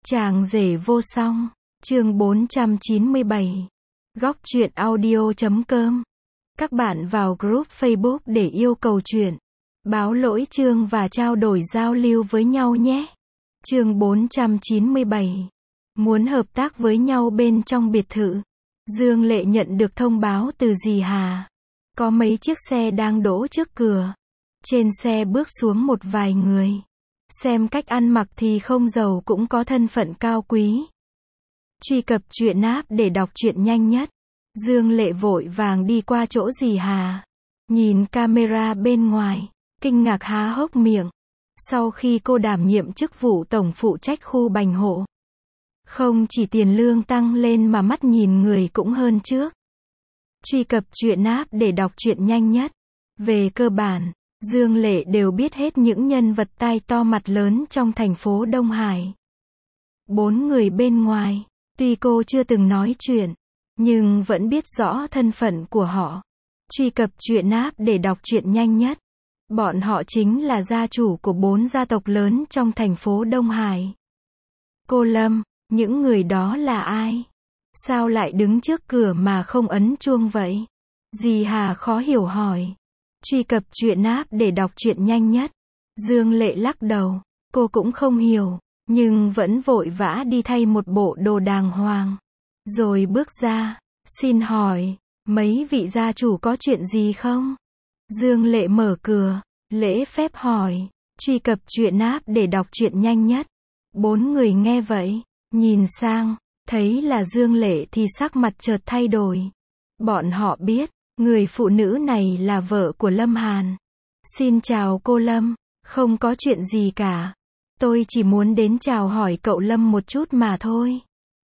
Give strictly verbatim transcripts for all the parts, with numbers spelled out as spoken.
Chàng rể vô song, chương bốn trăm chín mươi bảy. Góc truyện audio chấm com. Các bạn vào group Facebook để yêu cầu truyện, báo lỗi chương và trao đổi giao lưu với nhau nhé. Chương bốn trăm chín mươi bảy. Muốn hợp tác với nhau bên trong biệt thự. Dương Lệ nhận được thông báo từ dì Hà. Có mấy chiếc xe đang đỗ trước cửa. Trên xe bước xuống một vài người. Xem cách ăn mặc thì không giàu cũng có thân phận cao quý. Truy cập truyện app để đọc truyện nhanh nhất. Dương Lệ vội vàng đi qua chỗ dì Hà. Nhìn camera bên ngoài, kinh ngạc há hốc miệng. Sau khi cô đảm nhiệm chức vụ tổng phụ trách khu Bành Hộ, không chỉ tiền lương tăng lên mà mắt nhìn người cũng hơn trước. Truy cập truyện app để đọc truyện nhanh nhất. Về cơ bản, Dương Lệ đều biết hết những nhân vật tai to mặt lớn trong thành phố Đông Hải. Bốn người bên ngoài, tuy cô chưa từng nói chuyện, nhưng vẫn biết rõ thân phận của họ. Truy cập truyện app để đọc truyện nhanh nhất. Bọn họ chính là gia chủ của bốn gia tộc lớn trong thành phố Đông Hải. Cô Lâm, những người đó là ai? Sao lại đứng trước cửa mà không ấn chuông vậy? Dì Hà khó hiểu hỏi. Truy cập truyện app để đọc truyện nhanh nhất. Dương Lệ lắc đầu, cô cũng không hiểu, nhưng vẫn vội vã đi thay một bộ đồ đàng hoàng. Rồi bước ra, xin hỏi, mấy vị gia chủ có chuyện gì không? Dương Lệ mở cửa, lễ phép hỏi. Truy cập truyện app để đọc truyện nhanh nhất. Bốn người nghe vậy, nhìn sang, thấy là Dương Lệ thì sắc mặt chợt thay đổi. Bọn họ biết, người phụ nữ này là vợ của Lâm Hàn. Xin chào cô Lâm, không có chuyện gì cả. Tôi chỉ muốn đến chào hỏi cậu Lâm một chút mà thôi.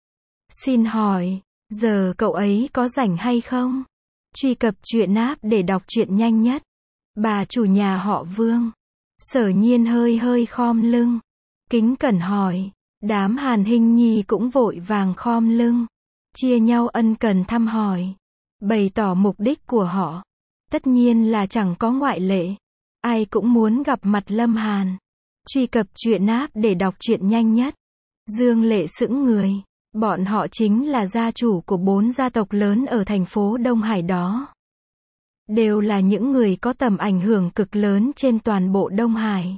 Xin hỏi, giờ cậu ấy có rảnh hay không? Truy cập truyện app để đọc truyện nhanh nhất. Bà chủ nhà họ Vương. Sở Nhiên hơi hơi khom lưng. Kính cẩn hỏi. Đám Hàn Hinh Nhi cũng vội vàng khom lưng. Chia nhau ân cần thăm hỏi. Bày tỏ mục đích của họ. Tất nhiên là chẳng có ngoại lệ. Ai cũng muốn gặp mặt Lâm Hàn. Truy cập truyện app để đọc truyện nhanh nhất. Dương Lệ sững người. Bọn họ chính là gia chủ của bốn gia tộc lớn ở thành phố Đông Hải đó. Đều là những người có tầm ảnh hưởng cực lớn trên toàn bộ Đông Hải.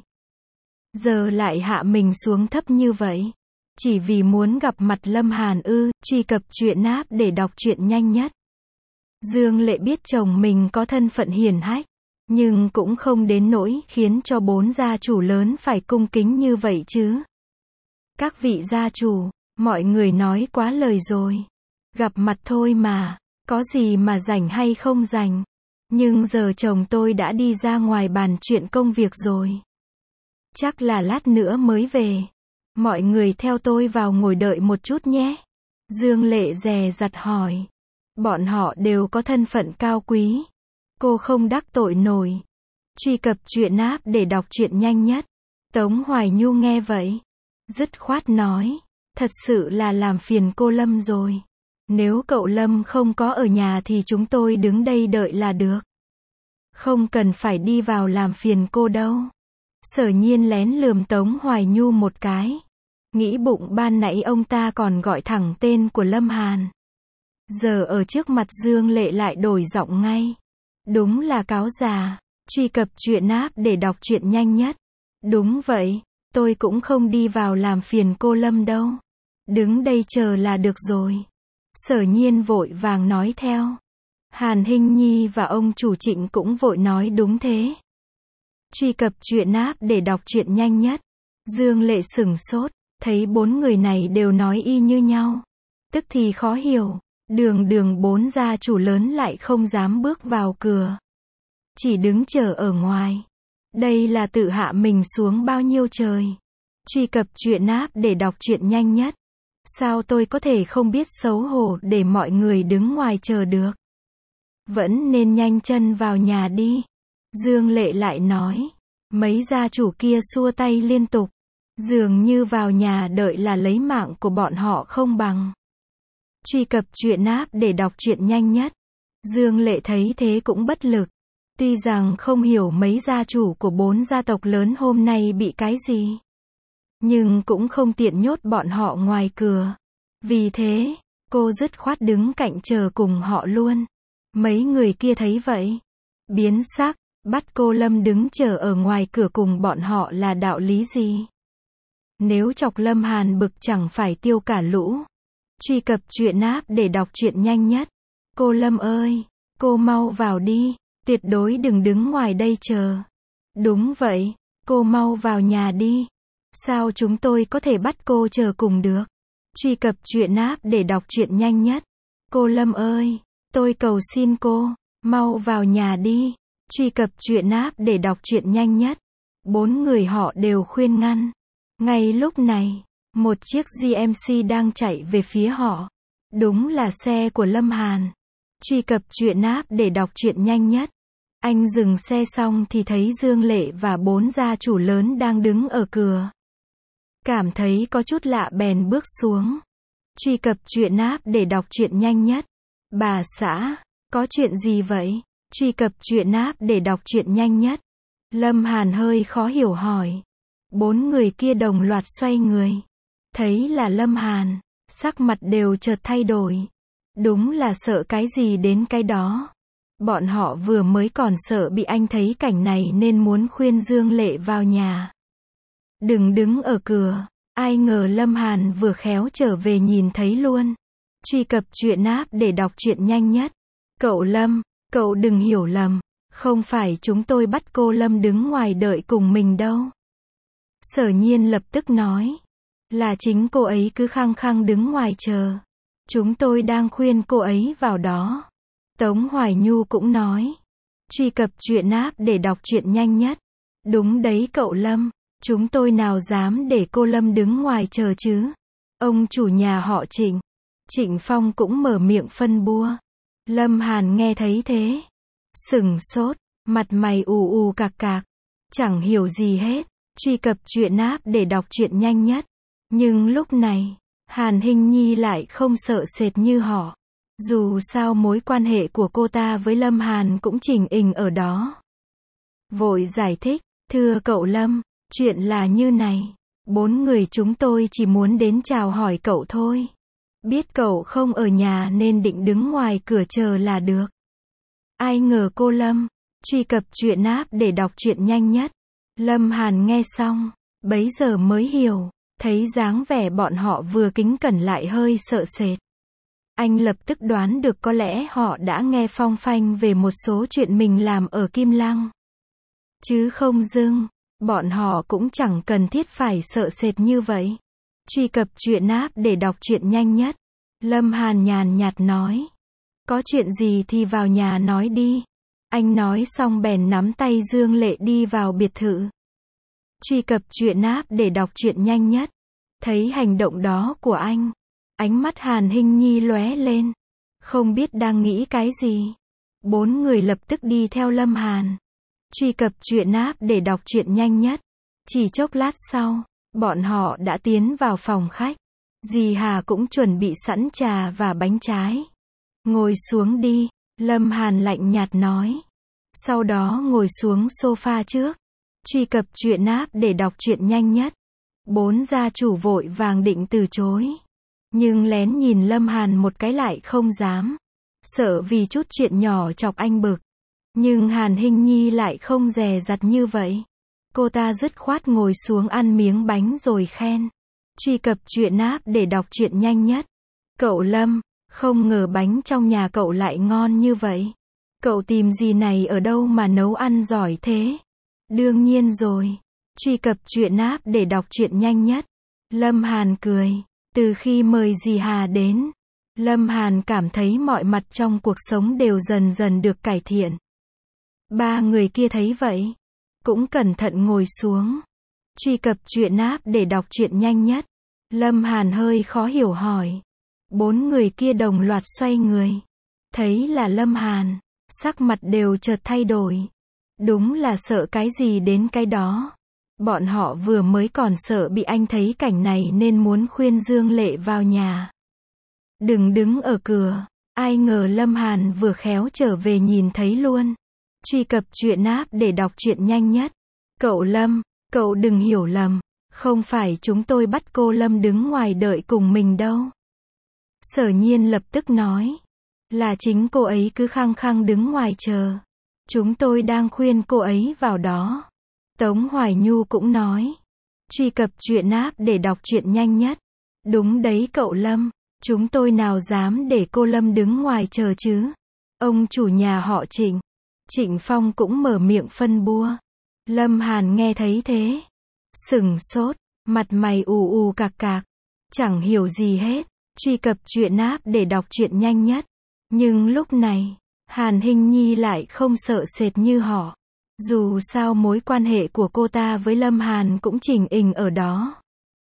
Giờ lại hạ mình xuống thấp như vậy. Chỉ vì muốn gặp mặt Lâm Hàn ư? Truy cập truyện app để đọc truyện nhanh nhất. Dương Lệ biết chồng mình có thân phận hiển hách, nhưng cũng không đến nỗi khiến cho bốn gia chủ lớn phải cung kính như vậy chứ. Các vị gia chủ, mọi người nói quá lời rồi. Gặp mặt thôi mà, có gì mà rảnh hay không rảnh. Nhưng giờ chồng tôi đã đi ra ngoài bàn chuyện công việc rồi. Chắc là lát nữa mới về. Mọi người theo tôi vào ngồi đợi một chút nhé. Dương Lệ dè dặt hỏi. Bọn họ đều có thân phận cao quý. Cô không đắc tội nổi. Truy cập truyện app để đọc truyện nhanh nhất. Tống Hoài Nhu nghe vậy, dứt khoát nói. Thật sự là làm phiền cô Lâm rồi. Nếu cậu Lâm không có ở nhà thì chúng tôi đứng đây đợi là được. Không cần phải đi vào làm phiền cô đâu. Sở Nhiên lén lườm Tống Hoài Nhu một cái. Nghĩ bụng ban nãy ông ta còn gọi thẳng tên của Lâm Hàn. Giờ ở trước mặt Dương Lệ lại đổi giọng ngay. Đúng là cáo già. Truy cập truyện app để đọc truyện nhanh nhất. Đúng vậy, tôi cũng không đi vào làm phiền cô Lâm đâu. Đứng đây chờ là được rồi. Sở Nhiên vội vàng nói theo. Hàn Hinh Nhi và ông chủ Trịnh cũng vội nói đúng thế. Truy cập truyện app để đọc truyện nhanh nhất. Dương Lệ sửng sốt, thấy bốn người này đều nói y như nhau. Tức thì khó hiểu, đường đường bốn gia chủ lớn lại không dám bước vào cửa. Chỉ đứng chờ ở ngoài. Đây là tự hạ mình xuống bao nhiêu trời. Truy cập truyện app để đọc truyện nhanh nhất. Sao tôi có thể không biết xấu hổ để mọi người đứng ngoài chờ được. Vẫn nên nhanh chân vào nhà đi. Dương Lệ lại nói. Mấy gia chủ kia xua tay liên tục. Dường như vào nhà đợi là lấy mạng của bọn họ không bằng. Truy cập truyện app để đọc truyện nhanh nhất. Dương Lệ thấy thế cũng bất lực. Tuy rằng không hiểu mấy gia chủ của bốn gia tộc lớn hôm nay bị cái gì. nhưng cũng không tiện nhốt bọn họ ngoài cửa. Vì thế, cô dứt khoát đứng cạnh chờ cùng họ luôn. Mấy người kia thấy vậy, biến sắc, bắt cô Lâm đứng chờ ở ngoài cửa cùng bọn họ là đạo lý gì? Nếu chọc Lâm Hàn bực chẳng phải tiêu cả lũ. Truy cập truyện app để đọc truyện nhanh nhất. Cô Lâm ơi, cô mau vào đi, tuyệt đối đừng đứng ngoài đây chờ. Đúng vậy, cô mau vào nhà đi. Sao chúng tôi có thể bắt cô chờ cùng được? Truy cập truyện app để đọc truyện nhanh nhất. Cô Lâm ơi, tôi cầu xin cô, mau vào nhà đi. Truy cập truyện app để đọc truyện nhanh nhất. Bốn người họ đều khuyên ngăn. Ngay lúc này, một chiếc giê em xê đang chạy về phía họ. Đúng là xe của Lâm Hàn. Truy cập truyện app để đọc truyện nhanh nhất. Anh dừng xe xong thì thấy Dương Lệ và bốn gia chủ lớn đang đứng ở cửa. Cảm thấy có chút lạ bèn bước xuống. Truy cập truyện app để đọc truyện nhanh nhất. Bà xã, có chuyện gì vậy? Truy cập truyện app để đọc truyện nhanh nhất. Lâm Hàn hơi khó hiểu hỏi. Bốn người kia đồng loạt xoay người. Thấy là Lâm Hàn, sắc mặt đều chợt thay đổi. Đúng là sợ cái gì đến cái đó. Bọn họ vừa mới còn sợ bị anh thấy cảnh này nên muốn khuyên Dương Lệ vào nhà. Đừng đứng ở cửa. Ai ngờ Lâm Hàn vừa khéo trở về nhìn thấy luôn. Truy cập truyện app để đọc truyện nhanh nhất. Cậu Lâm, cậu đừng hiểu lầm. Không phải chúng tôi bắt cô Lâm đứng ngoài đợi cùng mình đâu. Sở Nhiên lập tức nói. Là chính cô ấy cứ khăng khăng đứng ngoài chờ. Chúng tôi đang khuyên cô ấy vào đó. Tống Hoài Nhu cũng nói. Truy cập truyện app để đọc truyện nhanh nhất. Đúng đấy cậu Lâm. Chúng tôi nào dám để cô Lâm đứng ngoài chờ chứ. Ông chủ nhà họ Trịnh. Trịnh Phong cũng mở miệng phân bua. Lâm Hàn nghe thấy thế. Sửng sốt. Mặt mày ù ù cạc cạc. Chẳng hiểu gì hết. Truy cập truyện app để đọc truyện nhanh nhất. Nhưng lúc này, Hàn Hinh Nhi lại không sợ sệt như họ. Dù sao mối quan hệ của cô ta với Lâm Hàn cũng chỉnh ình ở đó. Vội giải thích, thưa cậu Lâm, chuyện là như này. Bốn người chúng tôi chỉ muốn đến chào hỏi cậu thôi. Biết cậu không ở nhà nên định đứng ngoài cửa chờ là được. Ai ngờ cô Lâm, truy cập truyện app để đọc truyện nhanh nhất. Lâm Hàn nghe xong, bấy giờ mới hiểu. Thấy dáng vẻ bọn họ vừa kính cẩn lại hơi sợ sệt. Anh lập tức đoán được có lẽ họ đã nghe phong phanh về một số chuyện mình làm ở Kim Lăng. Chứ không dưng, bọn họ cũng chẳng cần thiết phải sợ sệt như vậy. Truy cập truyện app để đọc truyện nhanh nhất. Lâm Hàn nhàn nhạt nói. Có chuyện gì thì vào nhà nói đi. Anh nói xong bèn nắm tay Dương Lệ đi vào biệt thự. Truy cập truyện app để đọc truyện nhanh nhất. Thấy hành động đó của anh, ánh mắt Hàn Hinh Nhi lóe lên, không biết đang nghĩ cái gì. Bốn người lập tức đi theo Lâm Hàn. Truy cập truyện app để đọc truyện nhanh nhất. Chỉ chốc lát sau, bọn họ đã tiến vào phòng khách. Dì Hà cũng chuẩn bị sẵn trà và bánh trái. Ngồi xuống đi, Lâm Hàn lạnh nhạt nói. Sau đó ngồi xuống sofa trước. Truy cập truyện app để đọc truyện nhanh nhất. Bốn gia chủ vội vàng định từ chối. Nhưng lén nhìn Lâm Hàn một cái lại không dám. Sợ vì chút chuyện nhỏ chọc anh bực. Nhưng Hàn Hinh Nhi lại không dè dặt như vậy. Cô ta dứt khoát ngồi xuống ăn miếng bánh rồi khen. Truy cập truyện app để đọc truyện nhanh nhất. Cậu Lâm, không ngờ bánh trong nhà cậu lại ngon như vậy. Cậu tìm gì này ở đâu mà nấu ăn giỏi thế? Đương nhiên rồi. Truy cập truyện app để đọc truyện nhanh nhất. Lâm Hàn cười. Từ khi mời dì Hà đến, Lâm Hàn cảm thấy mọi mặt trong cuộc sống đều dần dần được cải thiện. Ba người kia thấy vậy, cũng cẩn thận ngồi xuống. Truy cập truyện app để đọc truyện nhanh nhất. Lâm Hàn hơi khó hiểu hỏi. Bốn người kia đồng loạt xoay người. Thấy là Lâm Hàn, sắc mặt đều chợt thay đổi. Đúng là sợ cái gì đến cái đó. Bọn họ vừa mới còn sợ bị anh thấy cảnh này nên muốn khuyên Dương Lệ vào nhà. Đừng đứng ở cửa. Ai ngờ Lâm Hàn vừa khéo trở về nhìn thấy luôn. Truy cập truyện app để đọc truyện nhanh nhất. Cậu Lâm, cậu đừng hiểu lầm. Không phải chúng tôi bắt cô Lâm đứng ngoài đợi cùng mình đâu. Sở Nhiên lập tức nói. Là chính cô ấy cứ khăng khăng đứng ngoài chờ. Chúng tôi đang khuyên cô ấy vào đó. Tống Hoài Nhu cũng nói. Truy cập truyện app để đọc truyện nhanh nhất. Đúng đấy cậu Lâm. Chúng tôi nào dám để cô Lâm đứng ngoài chờ chứ. Ông chủ nhà họ Trịnh. Trịnh Phong cũng mở miệng phân bua. Lâm Hàn nghe thấy thế. Sửng sốt. Mặt mày ù ù cạc cạc. Chẳng hiểu gì hết. Truy cập truyện app để đọc truyện nhanh nhất. Nhưng lúc này, Hàn Hinh Nhi lại không sợ sệt như họ. Dù sao mối quan hệ của cô ta với Lâm Hàn cũng chỉnh ình ở đó.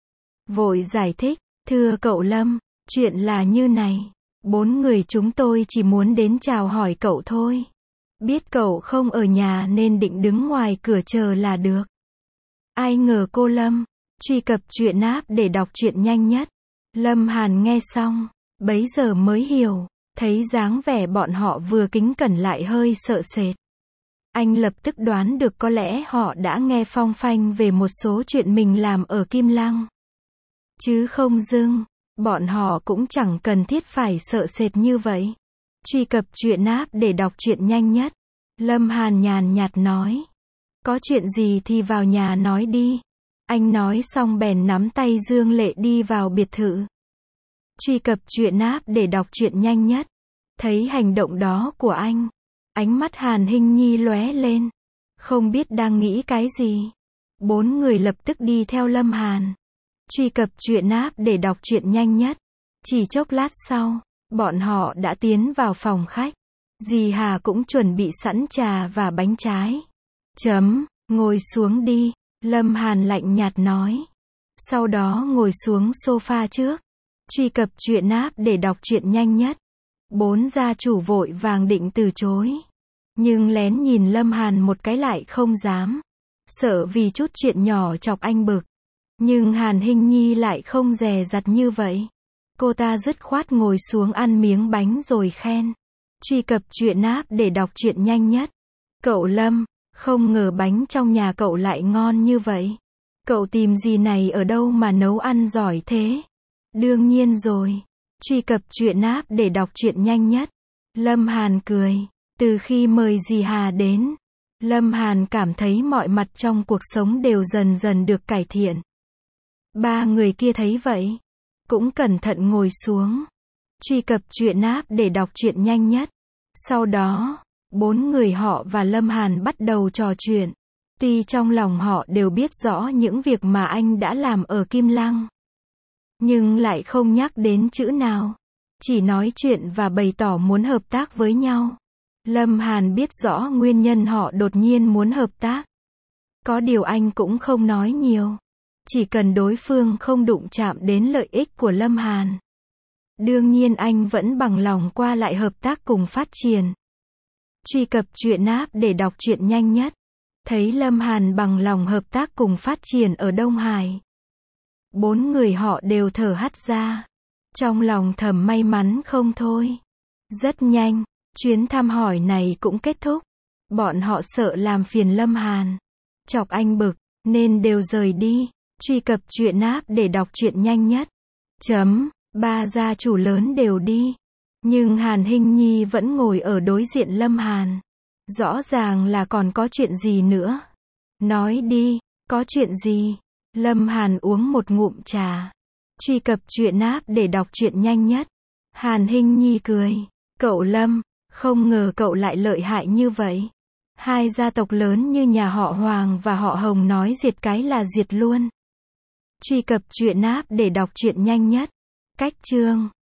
Vội giải thích, thưa cậu Lâm, chuyện là như này. Bốn người chúng tôi chỉ muốn đến chào hỏi cậu thôi. Biết cậu không ở nhà nên định đứng ngoài cửa chờ là được. Ai ngờ cô Lâm, truy cập truyện app để đọc truyện nhanh nhất. Lâm Hàn nghe xong, bấy giờ mới hiểu. Thấy dáng vẻ bọn họ vừa kính cẩn lại hơi sợ sệt. Anh lập tức đoán được có lẽ họ đã nghe phong phanh về một số chuyện mình làm ở Kim Lăng. Chứ không dưng, bọn họ cũng chẳng cần thiết phải sợ sệt như vậy. Truy cập truyện app để đọc truyện nhanh nhất. Lâm Hàn nhàn nhạt nói. Có chuyện gì thì vào nhà nói đi. Anh nói xong bèn nắm tay Dương Lệ đi vào biệt thự. Truy cập truyện app để đọc truyện nhanh nhất. Thấy hành động đó của anh, ánh mắt Hàn Hinh Nhi lóe lên, không biết đang nghĩ cái gì. Bốn người lập tức đi theo Lâm Hàn. Truy cập truyện app để đọc truyện nhanh nhất. Chỉ chốc lát sau, bọn họ đã tiến vào phòng khách. Dì Hà cũng chuẩn bị sẵn trà và bánh trái. Chấm, ngồi xuống đi, Lâm Hàn lạnh nhạt nói. Sau đó ngồi xuống sofa trước. Truy cập truyện app để đọc truyện nhanh nhất. Bốn gia chủ vội vàng định từ chối. Nhưng lén nhìn Lâm Hàn một cái lại không dám. Sợ vì chút chuyện nhỏ chọc anh bực. Nhưng Hàn Hinh Nhi lại không dè dặt như vậy. Cô ta dứt khoát ngồi xuống ăn miếng bánh rồi khen. Truy cập truyện app để đọc truyện nhanh nhất. Cậu Lâm, không ngờ bánh trong nhà cậu lại ngon như vậy. Cậu tìm gì này ở đâu mà nấu ăn giỏi thế? Đương nhiên rồi. Truy cập truyện app để đọc truyện nhanh nhất. Lâm Hàn cười. Từ khi mời dì Hà đến, Lâm Hàn cảm thấy mọi mặt trong cuộc sống đều dần dần được cải thiện. Ba người kia thấy vậy, cũng cẩn thận ngồi xuống. Truy cập truyện app để đọc truyện nhanh nhất. Sau đó, bốn người họ và Lâm Hàn bắt đầu trò chuyện. Tuy trong lòng họ đều biết rõ những việc mà anh đã làm ở Kim Lăng, nhưng lại không nhắc đến chữ nào. Chỉ nói chuyện và bày tỏ muốn hợp tác với nhau. Lâm Hàn biết rõ nguyên nhân họ đột nhiên muốn hợp tác. Có điều anh cũng không nói nhiều. Chỉ cần đối phương không đụng chạm đến lợi ích của Lâm Hàn. Đương nhiên anh vẫn bằng lòng qua lại hợp tác cùng phát triển. Truy cập truyện app để đọc truyện nhanh nhất. Thấy Lâm Hàn bằng lòng hợp tác cùng phát triển ở Đông Hải. Bốn người họ đều thở hắt ra. Trong lòng thầm may mắn không thôi. Rất nhanh, chuyến thăm hỏi này cũng kết thúc. Bọn họ sợ làm phiền Lâm Hàn, chọc anh bực, nên đều rời đi. Truy cập truyện app để đọc truyện nhanh nhất. Chấm, ba gia chủ lớn đều đi. Nhưng Hàn Hinh Nhi vẫn ngồi ở đối diện Lâm Hàn. Rõ ràng là còn có chuyện gì nữa. Nói đi, có chuyện gì? Lâm Hàn uống một ngụm trà. Truy cập truyện app để đọc truyện nhanh nhất. Hàn Hinh Nhi cười. Cậu Lâm, không ngờ cậu lại lợi hại như vậy. Hai gia tộc lớn như nhà họ Hoàng và họ Hồng nói diệt cái là diệt luôn. Truy cập truyện app để đọc truyện nhanh nhất. Cách chương